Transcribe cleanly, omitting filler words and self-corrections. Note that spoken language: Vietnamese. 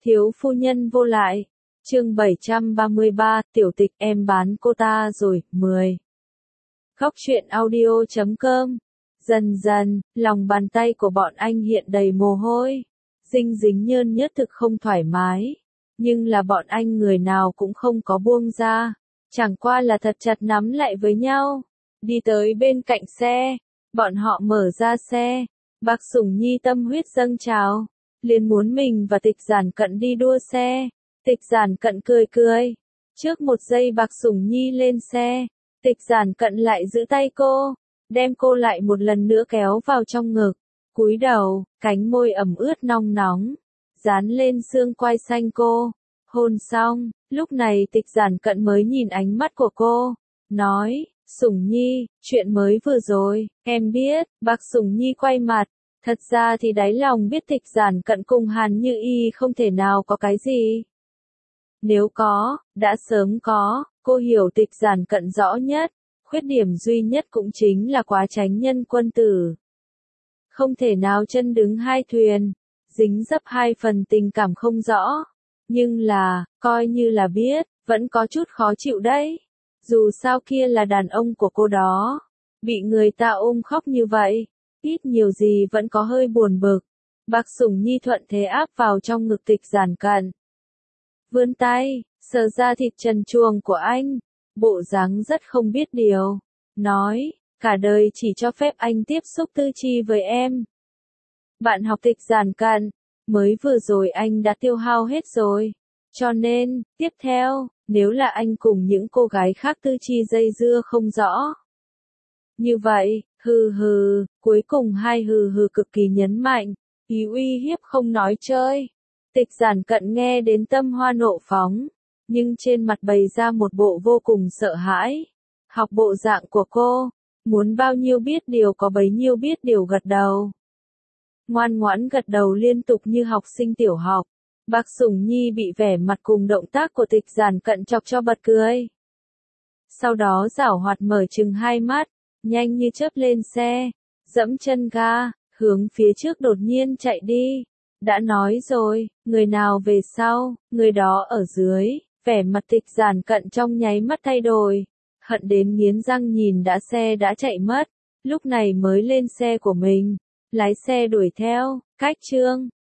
Thiếu phu nhân vô lại. Chương 733, tiểu tịch em bán cô ta rồi, 10. Khóc chuyện audio.com. Dần dần, lòng bàn tay của bọn anh hiện đầy mồ hôi. Dinh dính nhơn nhớt thực không thoải mái. Nhưng là bọn anh người nào cũng không có buông ra. Chẳng qua là thật chặt nắm lại với nhau. Đi tới bên cạnh xe. Bọn họ mở ra xe. Bạc Sủng Nhi tâm huyết dâng trào. Liền muốn mình và Tịch Giản Cận đi đua xe. Tịch Giản Cận cười cười. Trước một giây Bạc Sủng Nhi lên xe. Tịch Giản Cận lại giữ tay cô. Đem cô lại một lần nữa kéo vào trong ngực. Cúi đầu, cánh môi ẩm ướt nong nóng. Dán lên xương quai xanh cô. Hôn xong, lúc này Tịch Giản Cận mới nhìn ánh mắt của cô. Nói, Sủng Nhi, chuyện mới vừa rồi, em biết. Bạc Sủng Nhi quay mặt. Thật ra thì đáy lòng biết Tịch Giản Cận cùng Hàn Như Y không thể nào có cái gì. Nếu có, đã sớm có, cô hiểu Tịch Giản Cận rõ nhất. Khuyết điểm duy nhất cũng chính là quá chánh nhân quân tử. Không thể nào chân đứng hai thuyền, dính dấp hai phần tình cảm không rõ. Nhưng là, coi như là biết, vẫn có chút khó chịu đấy. Dù sao kia là đàn ông của cô đó. Bị người ta ôm khóc như vậy, ít nhiều gì vẫn có hơi buồn bực. Bạc Sủng Nhi thuận thế áp vào trong ngực Tịch Giản Cận. Vươn tay, sờ ra thịt trần truồng của anh. Bộ dáng rất không biết điều. Nói, cả đời chỉ cho phép anh tiếp xúc tư chi với em. Bạn học Tịch Giản Cận, mới vừa rồi anh đã tiêu hao hết rồi. Cho nên, tiếp theo, nếu là anh cùng những cô gái khác tư chi dây dưa không rõ. Như vậy, hừ hừ, cuối cùng hai hừ hừ cực kỳ nhấn mạnh, ý uy hiếp không nói chơi. Tịch Giản Cận nghe đến tâm hoa nộ phóng, nhưng trên mặt bày ra một bộ vô cùng sợ hãi. Học bộ dạng của cô, muốn bao nhiêu biết điều có bấy nhiêu biết điều gật đầu. Ngoan ngoãn gật đầu liên tục như học sinh tiểu học. Bạc Sủng Nhi bị vẻ mặt cùng động tác của Tịch Giản Cận chọc cho bật cười. Sau đó giảo hoạt mở trừng hai mắt, nhanh như chớp lên xe, dẫm chân ga, hướng phía trước đột nhiên chạy đi. Đã nói rồi, người nào về sau, người đó ở dưới. Vẻ mặt Tịch Giản Cận trong nháy mắt thay đổi, hận đến nghiến răng nhìn xe đã chạy mất, lúc này mới lên xe của mình, lái xe đuổi theo, cách chương